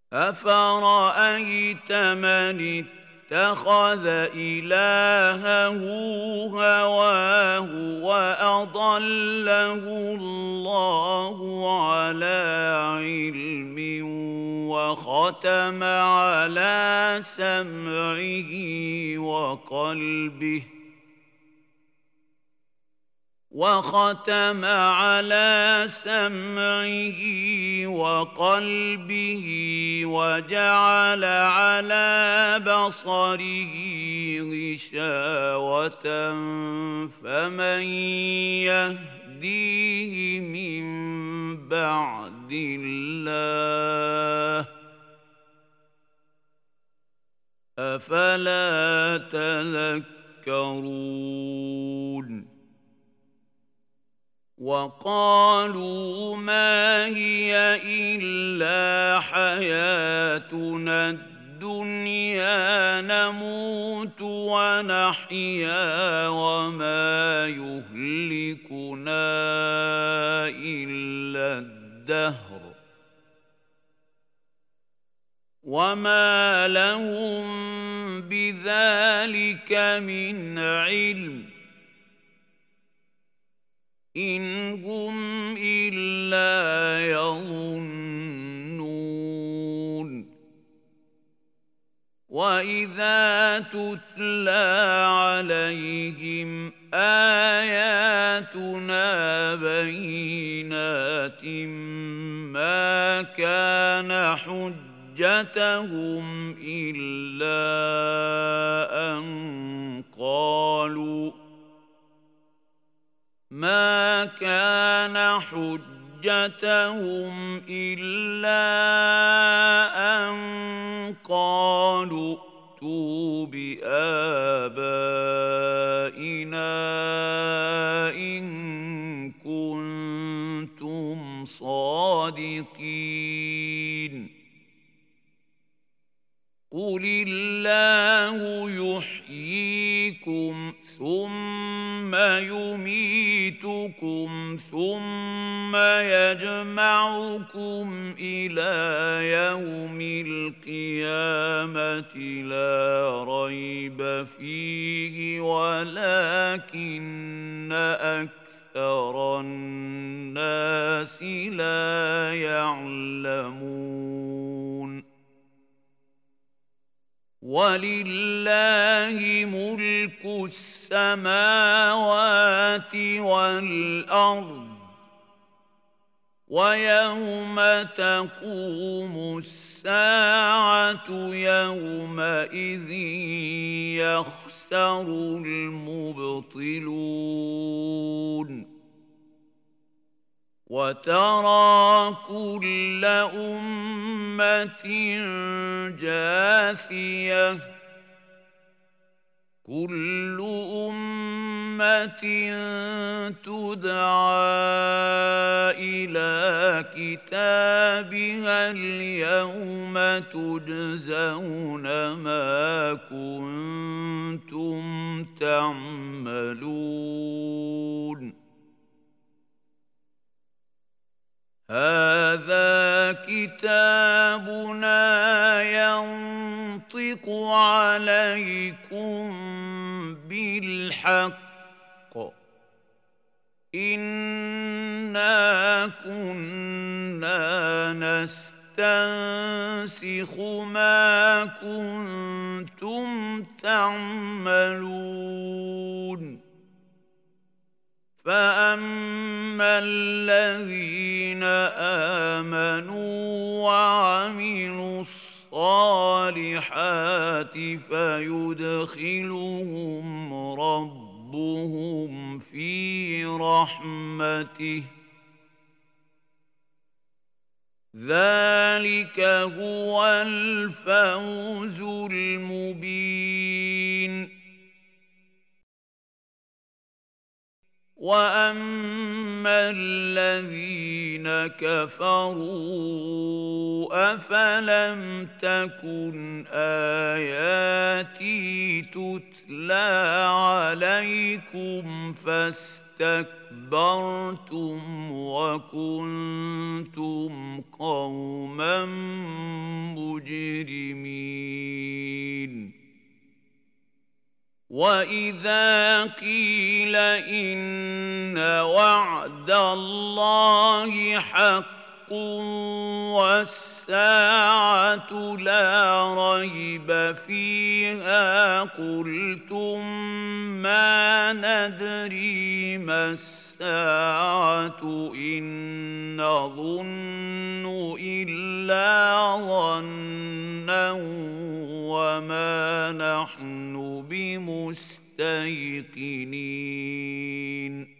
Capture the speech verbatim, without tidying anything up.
أفرأيت من اتخذ إلهه هواه وأضله الله على علم وختم على سمعه وقلبه وختم على سمعه وقلبه وجعل على بصره غشاوة فمن يهديه من بعد الله أفلا تذكرون وقالوا ما هي إلا حياتنا الدنيا نموت ونحيا وما يهلكنا إلا الدهر وما لهم بذلك من علم إن هم إلا يظنون وإذا تتلى عليهم آياتنا بينات ما كان حجتهم إلا أن قالوا ما كان حجتهم إلا أن قالوا ائتوا بآبائنا إن كنتم صادقين قل الله يحييكم ثم يميتكم ثم يجمعكم إلى يوم القيامة لا ريب فيه ولكن أكثر الناس لا يعلمون ولله ملك السماوات والأرض ويوم تقوم الساعة يومئذ يخسر المبطلون وترى كل أمة جاثية كل أمة تدعى إلى كتابها اليوم تجزون ما كنتم تعملون هذا كتابنا ينطق عليكم بالحق إنا كنا نستنسخ ما كنتم تعملون فأما الذين آمنوا وعملوا الصالحات فيدخلهم ربهم في رحمته ذلك هو الفوز المبين وأما الذين كفروا أفلم تكن آياتي تتلى عليكم فاستكبرتم وكنتم قوما مجرمين وإذا قيل إن وعد الله حق والساعة لا ريب فيها قلتم ما ندري ما الساعة إن نظن إلا ظنا وما نحن بمستيقنين